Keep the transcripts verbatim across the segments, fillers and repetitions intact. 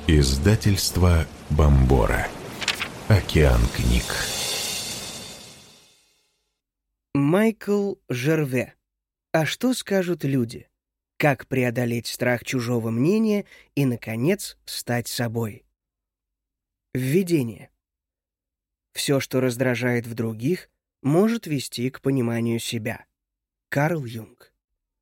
Издательство Бомбора. Океан книг. Майкл Жерве. А что скажут люди? Как преодолеть страх чужого мнения и, наконец, стать собой? Введение. Все, что раздражает в других, может вести к пониманию себя. Карл Юнг.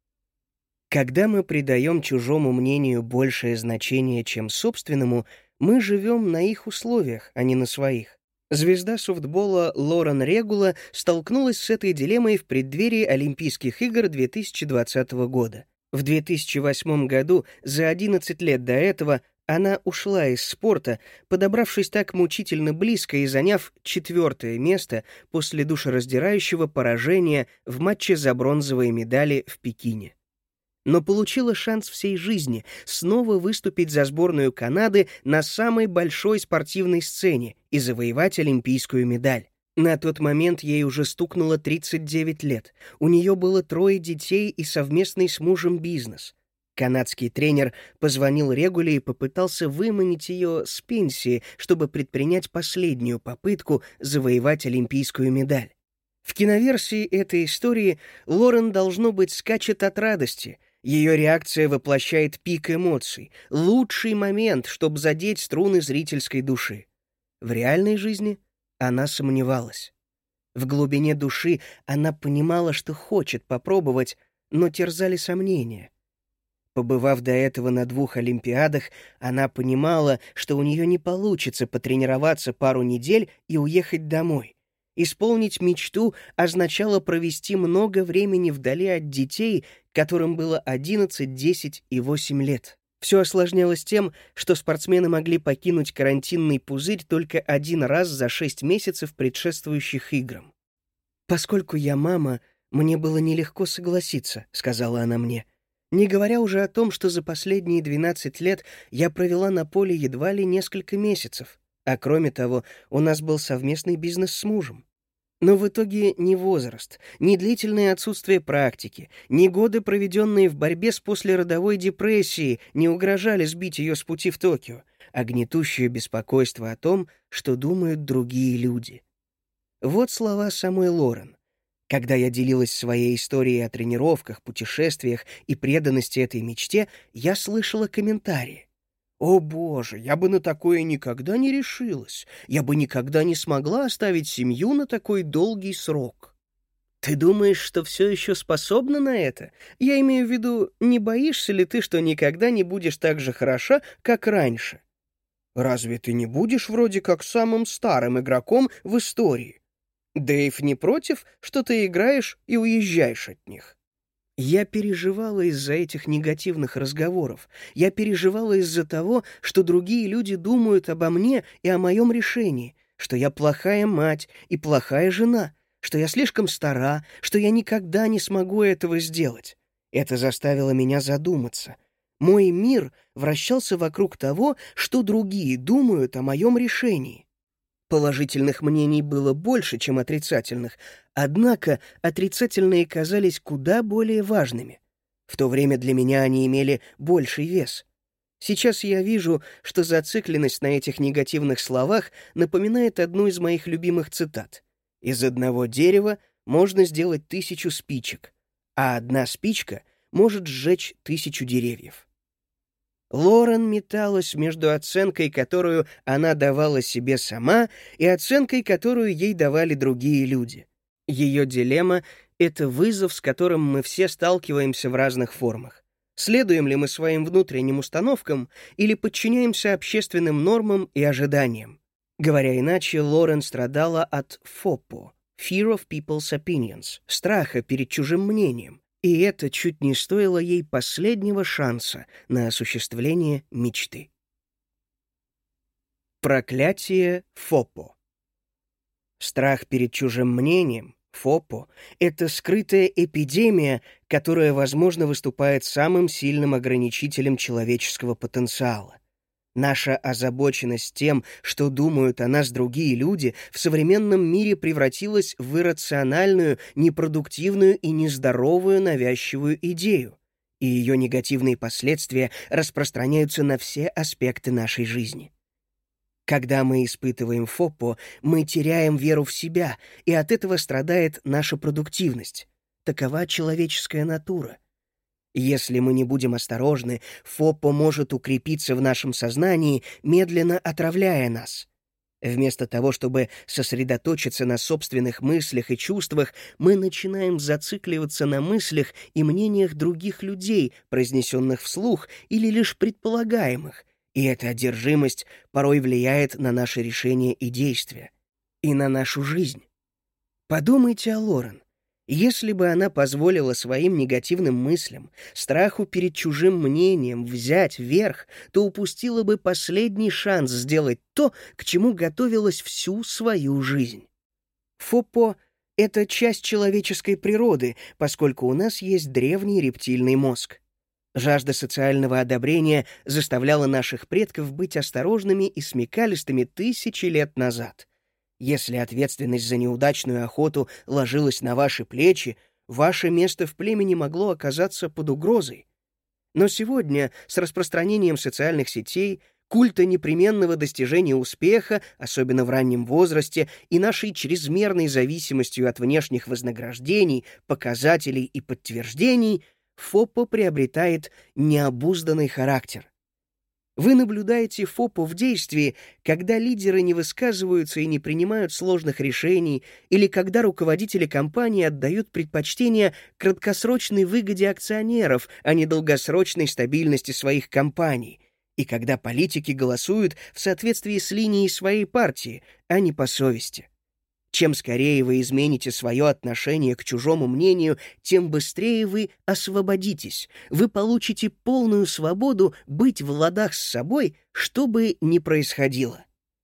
Когда мы придаем чужому мнению большее значение, чем собственному, мы живем на их условиях, а не на своих. Звезда софтбола Лорен Регула столкнулась с этой дилеммой в преддверии Олимпийских игр две тысячи двадцатого года. В две тысячи восьмом году, за одиннадцать лет до этого, она ушла из спорта, подобравшись так мучительно близко и заняв четвертое место после душераздирающего поражения в матче за бронзовые медали в Пекине. Но получила шанс всей жизни снова выступить за сборную Канады на самой большой спортивной сцене и завоевать олимпийскую медаль. На тот момент ей уже стукнуло тридцать девять лет. У нее было трое детей и совместный с мужем бизнес. Канадский тренер позвонил Регуле и попытался выманить ее с пенсии, чтобы предпринять последнюю попытку завоевать олимпийскую медаль. В киноверсии этой истории Лорен, должно быть, скачет от радости. Ее реакция воплощает пик эмоций, лучший момент, чтобы задеть струны зрительской души. В реальной жизни она сомневалась. В глубине души она понимала, что хочет попробовать, но терзали сомнения. Побывав до этого на двух Олимпиадах, она понимала, что у нее не получится потренироваться пару недель и уехать домой. Исполнить мечту означало провести много времени вдали от детей, которым было одиннадцать, десять и восемь лет. Все осложнялось тем, что спортсмены могли покинуть карантинный пузырь только один раз за шесть месяцев, предшествующих играм. «Поскольку я мама, мне было нелегко согласиться», — сказала она мне. «Не говоря уже о том, что за последние двенадцать лет я провела на поле едва ли несколько месяцев, а кроме того, у нас был совместный бизнес с мужем. Но в итоге ни возраст, ни длительное отсутствие практики, ни годы, проведенные в борьбе с послеродовой депрессией, не угрожали сбить ее с пути в Токио, а гнетущее беспокойство о том, что думают другие люди». Вот слова самой Лорен. Когда я делилась своей историей о тренировках, путешествиях и преданности этой мечте, я слышала комментарии. «О боже, я бы на такое никогда не решилась. Я бы никогда не смогла оставить семью на такой долгий срок». «Ты думаешь, что все еще способна на это? Я имею в виду, не боишься ли ты, что никогда не будешь так же хороша, как раньше? Разве ты не будешь вроде как самым старым игроком в истории? Дэйв не против, что ты играешь и уезжаешь от них?» Я переживала из-за этих негативных разговоров. Я переживала из-за того, что другие люди думают обо мне и о моем решении, что я плохая мать и плохая жена, что я слишком стара, что я никогда не смогу этого сделать. Это заставило меня задуматься. Мой мир вращался вокруг того, что другие думают о моем решении. Положительных мнений было больше, чем отрицательных, однако отрицательные казались куда более важными. В то время для меня они имели больший вес. Сейчас я вижу, что зацикленность на этих негативных словах напоминает одну из моих любимых цитат. «Из одного дерева можно сделать тысячу спичек, а одна спичка может сжечь тысячу деревьев». Лорен металась между оценкой, которую она давала себе сама, и оценкой, которую ей давали другие люди. Ее дилемма — это вызов, с которым мы все сталкиваемся в разных формах. Следуем ли мы своим внутренним установкам или подчиняемся общественным нормам и ожиданиям? Говоря иначе, Лорен страдала от фопо — Fear of People's Opinions — страха перед чужим мнением. И это чуть не стоило ей последнего шанса на осуществление мечты. Проклятие фопо. Страх перед чужим мнением, фопо, это скрытая эпидемия, которая, возможно, выступает самым сильным ограничителем человеческого потенциала. Наша озабоченность тем, что думают о нас другие люди, в современном мире превратилась в иррациональную, непродуктивную и нездоровую навязчивую идею. и ее негативные последствия распространяются на все аспекты нашей жизни. Когда мы испытываем ФОПО, мы теряем веру в себя, и от этого страдает наша продуктивность. Такова человеческая натура. Если мы не будем осторожны, ФОПО может укрепиться в нашем сознании, медленно отравляя нас. Вместо того, чтобы сосредоточиться на собственных мыслях и чувствах, мы начинаем зацикливаться на мыслях и мнениях других людей, произнесенных вслух или лишь предполагаемых, и эта одержимость порой влияет на наши решения и действия, и на нашу жизнь. Подумайте о Лорен. Если бы она позволила своим негативным мыслям, страху перед чужим мнением взять верх, то упустила бы последний шанс сделать то, к чему готовилась всю свою жизнь. ФОПО — это часть человеческой природы, поскольку у нас есть древний рептильный мозг. Жажда социального одобрения заставляла наших предков быть осторожными и смекалистыми тысячи лет назад. Если ответственность за неудачную охоту ложилась на ваши плечи, ваше место в племени могло оказаться под угрозой. Но сегодня, с распространением социальных сетей, культа непременного достижения успеха, особенно в раннем возрасте, и нашей чрезмерной зависимостью от внешних вознаграждений, показателей и подтверждений, ФОПО приобретает необузданный характер. Вы наблюдаете ФОПО в действии, когда лидеры не высказываются и не принимают сложных решений, или когда руководители компании отдают предпочтение краткосрочной выгоде акционеров, а не долгосрочной стабильности своих компаний, и когда политики голосуют в соответствии с линией своей партии, а не по совести. Чем скорее вы измените свое отношение к чужому мнению, тем быстрее вы освободитесь. Вы получите полную свободу быть в ладах с собой, что бы ни происходило.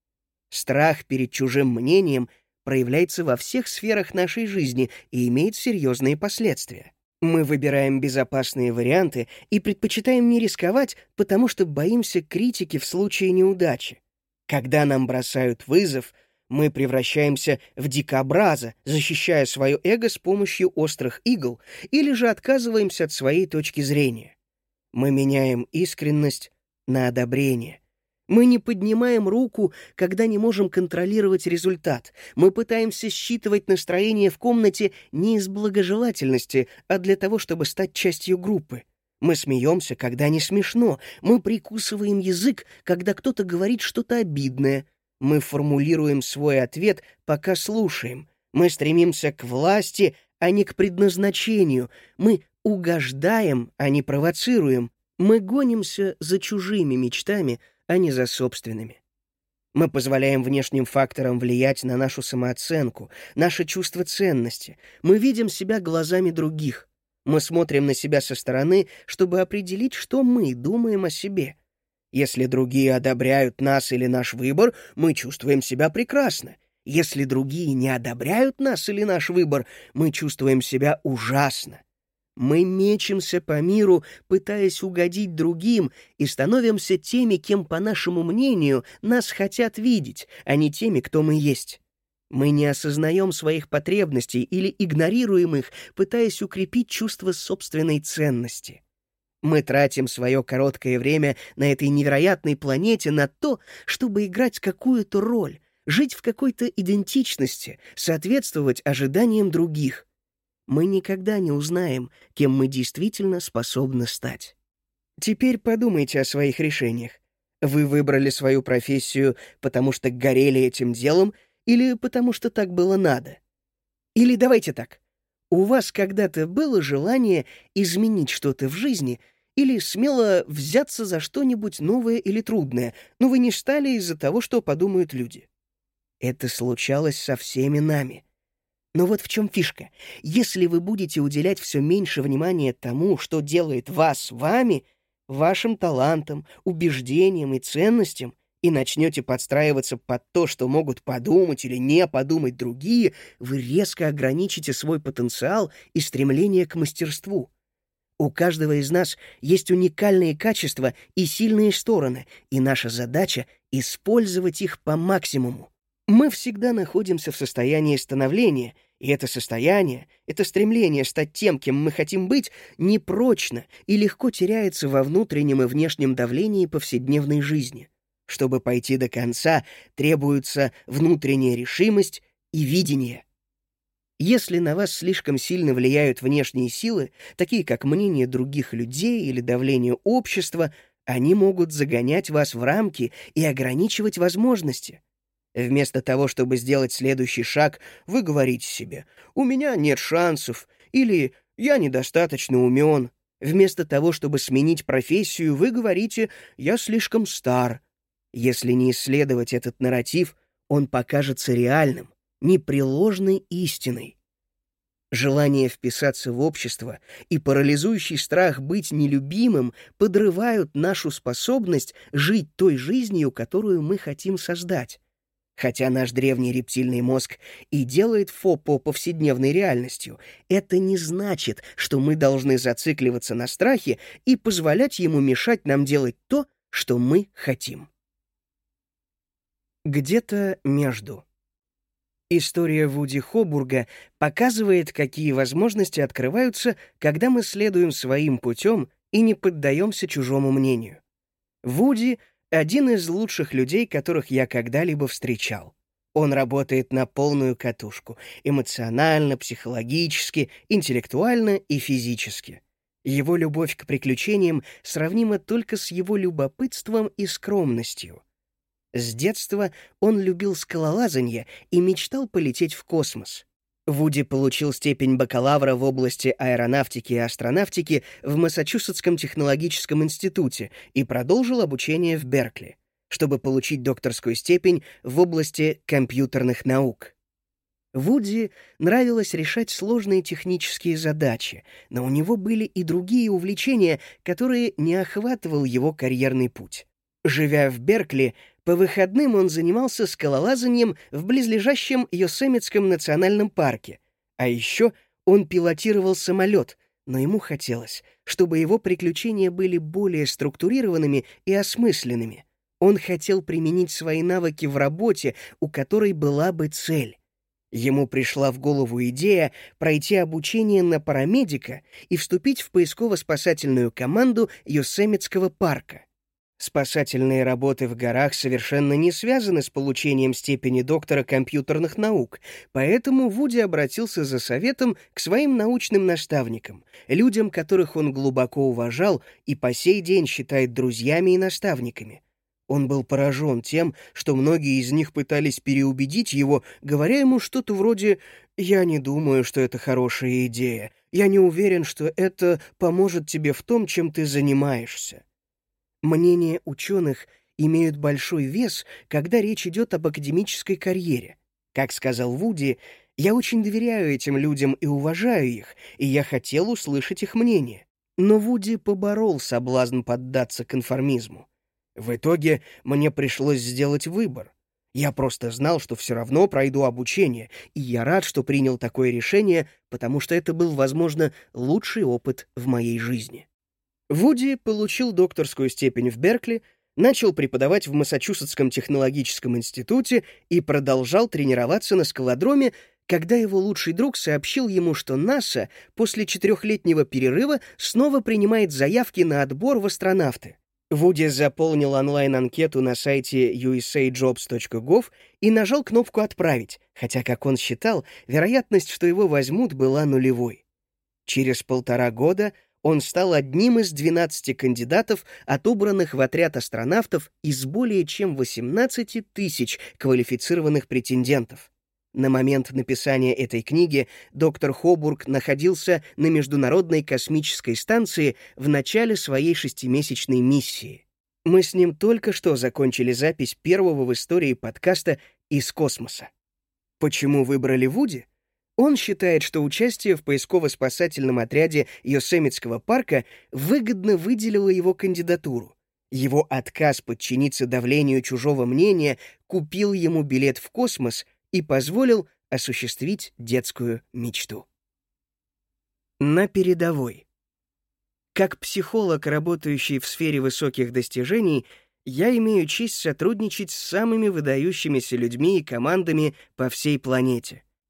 Страх перед чужим мнением проявляется во всех сферах нашей жизни и имеет серьезные последствия. Мы выбираем безопасные варианты и предпочитаем не рисковать, потому что боимся критики в случае неудачи. Когда нам бросают вызов, мы превращаемся в дикобраза, защищая свое эго с помощью острых игл, или же отказываемся от своей точки зрения. Мы меняем искренность на одобрение. Мы не поднимаем руку, когда не можем контролировать результат. Мы пытаемся считывать настроение в комнате не из благожелательности, а для того, чтобы стать частью группы. Мы смеемся, когда не смешно. Мы прикусываем язык, когда кто-то говорит что-то обидное. Мы формулируем свой ответ, пока слушаем. Мы стремимся к власти, а не к предназначению. Мы угождаем, а не провоцируем. Мы гонимся за чужими мечтами, а не за собственными. Мы позволяем внешним факторам влиять на нашу самооценку, наше чувство ценности. Мы видим себя глазами других. Мы смотрим на себя со стороны, чтобы определить, что мы думаем о себе. Если другие одобряют нас или наш выбор, мы чувствуем себя прекрасно. Если другие не одобряют нас или наш выбор, мы чувствуем себя ужасно. Мы мечемся по миру, пытаясь угодить другим, и становимся теми, кем, по нашему мнению, нас хотят видеть, а не теми, кто мы есть. Мы не осознаем своих потребностей или игнорируем их, пытаясь укрепить чувство собственной ценности. Мы тратим свое короткое время на этой невероятной планете на то, чтобы играть какую-то роль, жить в какой-то идентичности, соответствовать ожиданиям других. Мы никогда не узнаем, кем мы действительно способны стать. Теперь подумайте о своих решениях. Вы выбрали свою профессию, потому что горели этим делом, или потому что так было надо? Или давайте так. У вас когда-то было желание изменить что-то в жизни или смело взяться за что-нибудь новое или трудное, но вы не стали из-за того, что подумают люди? Это случалось со всеми нами. Но вот в чем фишка. Если вы будете уделять все меньше внимания тому, что делает вас вами, вашим талантам, убеждениям и ценностям, и начнете подстраиваться под то, что могут подумать или не подумать другие, вы резко ограничите свой потенциал и стремление к мастерству. У каждого из нас есть уникальные качества и сильные стороны, и наша задача — использовать их по максимуму. Мы всегда находимся в состоянии становления, И это состояние, это стремление стать тем, кем мы хотим быть, непрочно и легко теряется во внутреннем и внешнем давлении повседневной жизни. Чтобы пойти до конца, требуется внутренняя решимость и видение. Если на вас слишком сильно влияют внешние силы, такие как мнение других людей или давление общества, они могут загонять вас в рамки и ограничивать возможности. Вместо того, чтобы сделать следующий шаг, вы говорите себе «у меня нет шансов» или «я недостаточно умен». Вместо того, чтобы сменить профессию, вы говорите «я слишком стар». Если не исследовать этот нарратив, он покажется реальным, непреложной истиной. Желание вписаться в общество и парализующий страх быть нелюбимым подрывают нашу способность жить той жизнью, которую мы хотим создать. Хотя наш древний рептильный мозг и делает ФОПО повседневной реальностью, это не значит, что мы должны зацикливаться на страхе и позволять ему мешать нам делать то, что мы хотим. Где-то между. История Вуди Хобурга показывает, какие возможности открываются, когда мы следуем своим путем и не поддаемся чужому мнению. Вуди — один из лучших людей, которых я когда-либо встречал. Он работает на полную катушку — эмоционально, психологически, интеллектуально и физически. Его любовь к приключениям сравнима только с его любопытством и скромностью. С детства он любил скалолазанье и мечтал полететь в космос. Вуди получил степень бакалавра в области аэронавтики и астронавтики в Массачусетском технологическом институте и продолжил обучение в Беркли, чтобы получить докторскую степень в области компьютерных наук. Вуди нравилось решать сложные технические задачи, но у него были и другие увлечения, которые не охватывал его карьерный путь. Живя в Беркли, по выходным он занимался скалолазанием в близлежащем Йосемитском национальном парке. А еще он пилотировал самолет, но ему хотелось, чтобы его приключения были более структурированными и осмысленными. Он хотел применить свои навыки в работе, у которой была бы цель. Ему пришла в голову идея пройти обучение на парамедика и вступить в поисково-спасательную команду Йосемитского парка. Спасательные работы в горах совершенно не связаны с получением степени доктора компьютерных наук, поэтому Вуди обратился за советом к своим научным наставникам, людям, которых он глубоко уважал и по сей день считает друзьями и наставниками. Он был поражен тем, что многие из них пытались переубедить его, говоря ему что-то вроде «Я не думаю, что это хорошая идея. Я не уверен, что это поможет тебе в том, чем ты занимаешься». Мнения ученых имеют большой вес, когда речь идет об академической карьере. Как сказал Вуди, «Я очень доверяю этим людям и уважаю их, и я хотел услышать их мнение». Но Вуди поборол соблазн поддаться конформизму. В итоге мне пришлось сделать выбор. Я просто знал, что все равно пройду обучение, и я рад, что принял такое решение, потому что это был, возможно, лучший опыт в моей жизни. Вуди получил докторскую степень в Беркли, начал преподавать в Массачусетском технологическом институте и продолжал тренироваться на скалодроме, когда его лучший друг сообщил ему, что НАСА после четырехлетнего перерыва снова принимает заявки на отбор в астронавты. Вуди заполнил онлайн-анкету на сайте ю эс эй джобс точка гов и нажал кнопку «Отправить», хотя, как он считал, вероятность, что его возьмут, была нулевой. Через полтора года он стал одним из двенадцати кандидатов, отобранных в отряд астронавтов из более чем восемнадцати тысяч квалифицированных претендентов. На момент написания этой книги доктор Хобург находился на Международной космической станции в начале своей шестимесячной миссии. Мы с ним только что закончили запись первого в истории подкаста «Из космоса». Почему выбрали Вуди? Он считает, что участие в поисково-спасательном отряде Йосемитского парка выгодно выделило его кандидатуру. Его отказ подчиниться давлению чужого мнения купил ему билет в космос и позволил осуществить детскую мечту. На передовой. Как психолог, работающий в сфере высоких достижений, я имею честь сотрудничать с самыми выдающимися людьми и командами по всей планете.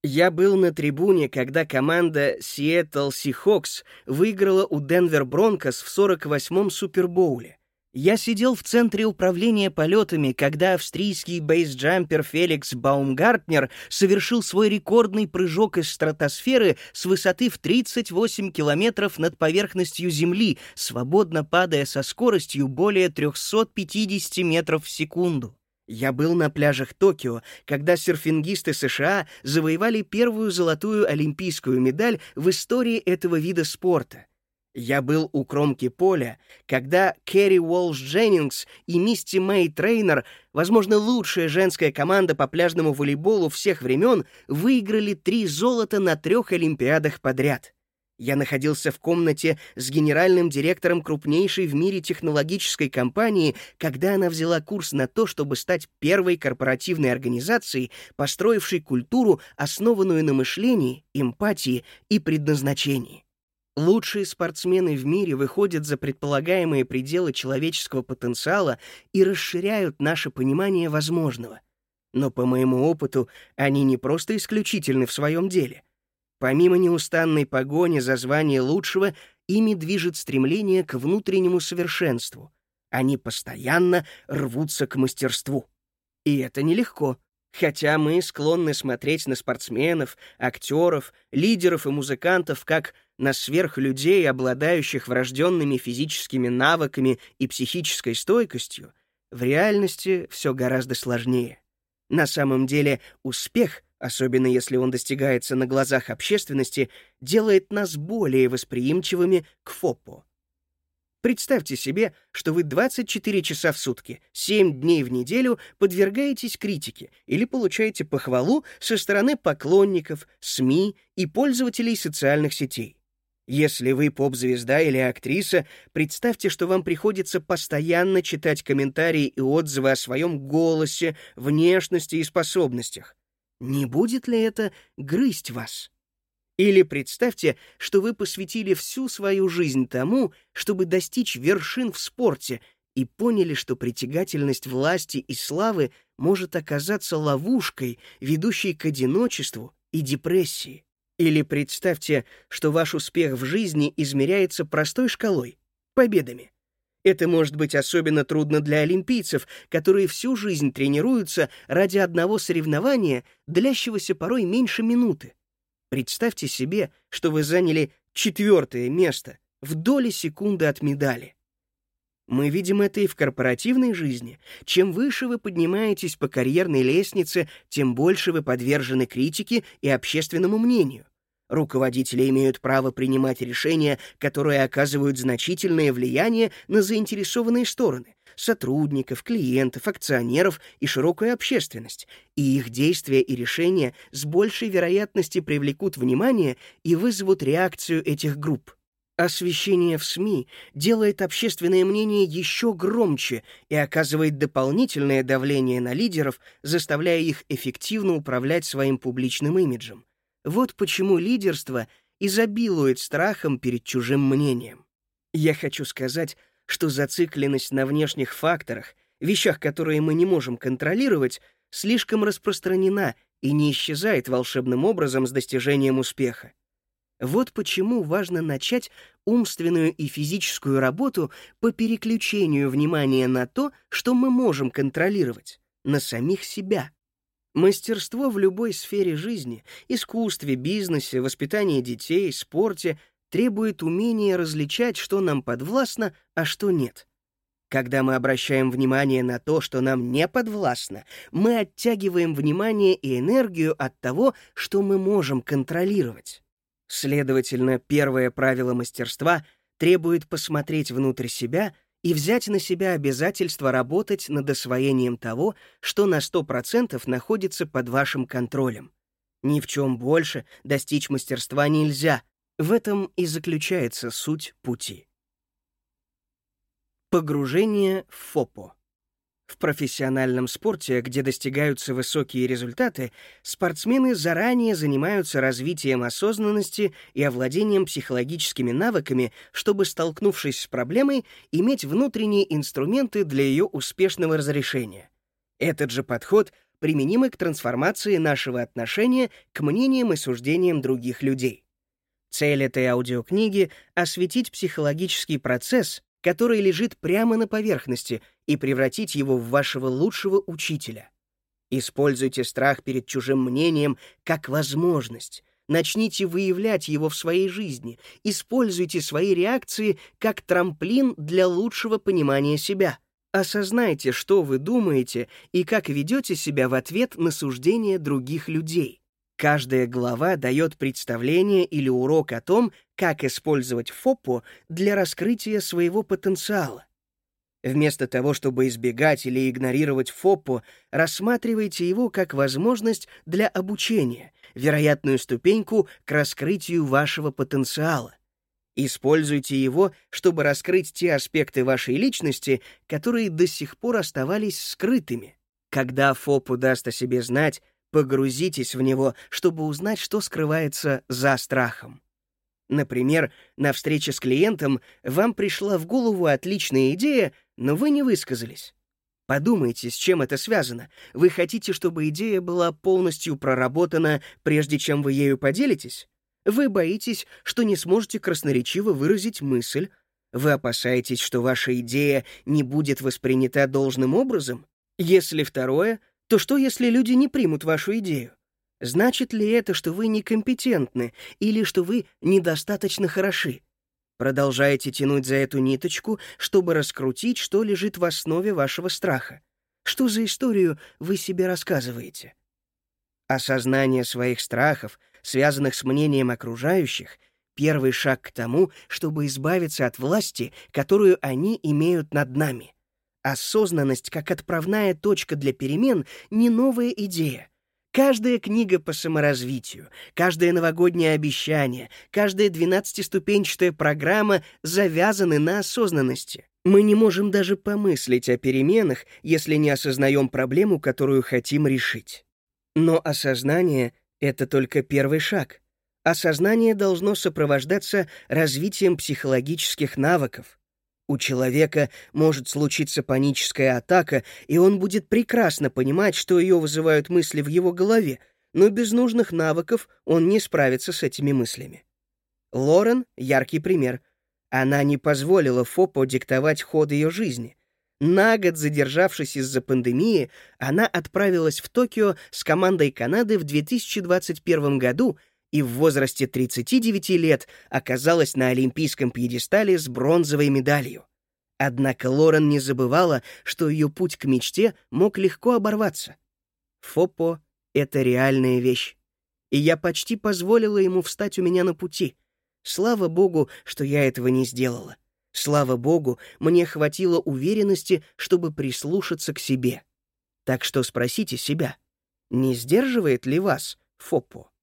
Я был на трибуне, когда команда Seattle Seahawks выиграла у Denver Broncos в сорок восьмом Супербоуле. Я сидел в центре управления полетами, когда австрийский бейсджампер Феликс Баумгартнер совершил свой рекордный прыжок из стратосферы с высоты в тридцать восемь километров над поверхностью Земли, свободно падая со скоростью более триста пятьдесят метров в секунду. Я был на пляжах Токио, когда серфингисты США завоевали первую золотую олимпийскую медаль в истории этого вида спорта. Я был у кромки поля, когда Кэрри Уолш Дженнингс и Мисти Мэй Трейнер, возможно, лучшая женская команда по пляжному волейболу всех времен, выиграли три золота на трех олимпиадах подряд. Я находился в комнате с генеральным директором крупнейшей в мире технологической компании, когда она взяла курс на то, чтобы стать первой корпоративной организацией, построившей культуру, основанную на мышлении, эмпатии и предназначении. Лучшие спортсмены в мире выходят за предполагаемые пределы человеческого потенциала и расширяют наше понимание возможного. Но по моему опыту, они не просто исключительны в своем деле. Помимо неустанной погони за звание лучшего, ими движет стремление к внутреннему совершенству. Они постоянно рвутся к мастерству. И это нелегко. Хотя мы склонны смотреть на спортсменов, актеров, лидеров и музыкантов как на сверхлюдей, обладающих врожденными физическими навыками и психической стойкостью, в реальности все гораздо сложнее. На самом деле успех, особенно если он достигается на глазах общественности, делает нас более восприимчивыми к ФОПО. Представьте себе, что вы двадцать четыре часа в сутки, семь дней в неделю подвергаетесь критике или получаете похвалу со стороны поклонников, СМИ и пользователей социальных сетей. Если вы поп-звезда или актриса, представьте, что вам приходится постоянно читать комментарии и отзывы о своем голосе, внешности и способностях. Не будет ли это грызть вас? Или представьте, что вы посвятили всю свою жизнь тому, чтобы достичь вершин в спорте, и поняли, что притягательность власти и славы может оказаться ловушкой, ведущей к одиночеству и депрессии. Или представьте, что ваш успех в жизни измеряется простой шкалой — победами. Это может быть особенно трудно для олимпийцев, которые всю жизнь тренируются ради одного соревнования, длящегося порой меньше минуты. Представьте себе, что вы заняли четвертое место в доли секунды от медали. Мы видим это и в корпоративной жизни. Чем выше вы поднимаетесь по карьерной лестнице, тем больше вы подвержены критике и общественному мнению. Руководители имеют право принимать решения, которые оказывают значительное влияние на заинтересованные стороны — сотрудников, клиентов, акционеров и широкую общественность, и их действия и решения с большей вероятностью привлекут внимание и вызовут реакцию этих групп. Освещение в СМИ делает общественное мнение еще громче и оказывает дополнительное давление на лидеров, заставляя их эффективно управлять своим публичным имиджем. Вот почему лидерство изобилует страхом перед чужим мнением. Я хочу сказать, что зацикленность на внешних факторах, вещах, которые мы не можем контролировать, слишком распространена и не исчезает волшебным образом с достижением успеха. Вот почему важно начать умственную и физическую работу по переключению внимания на то, что мы можем контролировать, на самих себя. Мастерство в любой сфере жизни — искусстве, бизнесе, воспитании детей, спорте — требует умения различать, что нам подвластно, а что нет. Когда мы обращаем внимание на то, что нам не подвластно, мы оттягиваем внимание и энергию от того, что мы можем контролировать. Следовательно, первое правило мастерства требует посмотреть внутрь себя и взять на себя обязательство работать над освоением того, что на сто процентов находится под вашим контролем. Ни в чем больше достичь мастерства нельзя. В этом и заключается суть пути. Погружение в ФОПО. В профессиональном спорте, где достигаются высокие результаты, спортсмены заранее занимаются развитием осознанности и овладением психологическими навыками, чтобы, столкнувшись с проблемой, иметь внутренние инструменты для ее успешного разрешения. Этот же подход применимы к трансформации нашего отношения к мнениям и суждениям других людей. Цель этой аудиокниги — осветить психологический процесс, который лежит прямо на поверхности, и превратить его в вашего лучшего учителя. Используйте страх перед чужим мнением как возможность. Начните выявлять его в своей жизни. Используйте свои реакции как трамплин для лучшего понимания себя. Осознайте, что вы думаете и как ведете себя в ответ на суждения других людей. Каждая глава дает представление или урок о том, как использовать ФОПО для раскрытия своего потенциала. Вместо того, чтобы избегать или игнорировать ФОПО, рассматривайте его как возможность для обучения, вероятную ступеньку к раскрытию вашего потенциала. Используйте его, чтобы раскрыть те аспекты вашей личности, которые до сих пор оставались скрытыми. Когда ФОПО даст о себе знать, погрузитесь в него, чтобы узнать, что скрывается за страхом. Например, на встрече с клиентом вам пришла в голову отличная идея, но вы не высказались. Подумайте, с чем это связано. Вы хотите, чтобы идея была полностью проработана, прежде чем вы ею поделитесь? Вы боитесь, что не сможете красноречиво выразить мысль? Вы опасаетесь, что ваша идея не будет воспринята должным образом? Если второе, то что, если люди не примут вашу идею? Значит ли это, что вы некомпетентны или что вы недостаточно хороши? Продолжайте тянуть за эту ниточку, чтобы раскрутить, что лежит в основе вашего страха. Что за историю вы себе рассказываете? Осознание своих страхов, связанных с мнением окружающих, первый шаг к тому, чтобы избавиться от власти, которую они имеют над нами. Осознанность как отправная точка для перемен — не новая идея. Каждая книга по саморазвитию, каждое новогоднее обещание, каждая двенадцатиступенчатая программа завязаны на осознанности. Мы не можем даже помыслить о переменах, если не осознаем проблему, которую хотим решить. Но осознание — это только первый шаг. Осознание должно сопровождаться развитием психологических навыков. У человека может случиться паническая атака, и он будет прекрасно понимать, что ее вызывают мысли в его голове, но без нужных навыков он не справится с этими мыслями. Лорен — яркий пример. Она не позволила ФОПО диктовать ход ее жизни. На год задержавшись из-за пандемии, она отправилась в Токио с командой Канады в две тысячи двадцать первом году и в возрасте тридцати девяти лет оказалась на олимпийском пьедестале с бронзовой медалью. Однако Лорен не забывала, что ее путь к мечте мог легко оборваться. ФОПО — это реальная вещь, и я почти позволила ему встать у меня на пути. Слава Богу, что я этого не сделала. Слава Богу, мне хватило уверенности, чтобы прислушаться к себе. Так что спросите себя, не сдерживает ли вас ФОПО?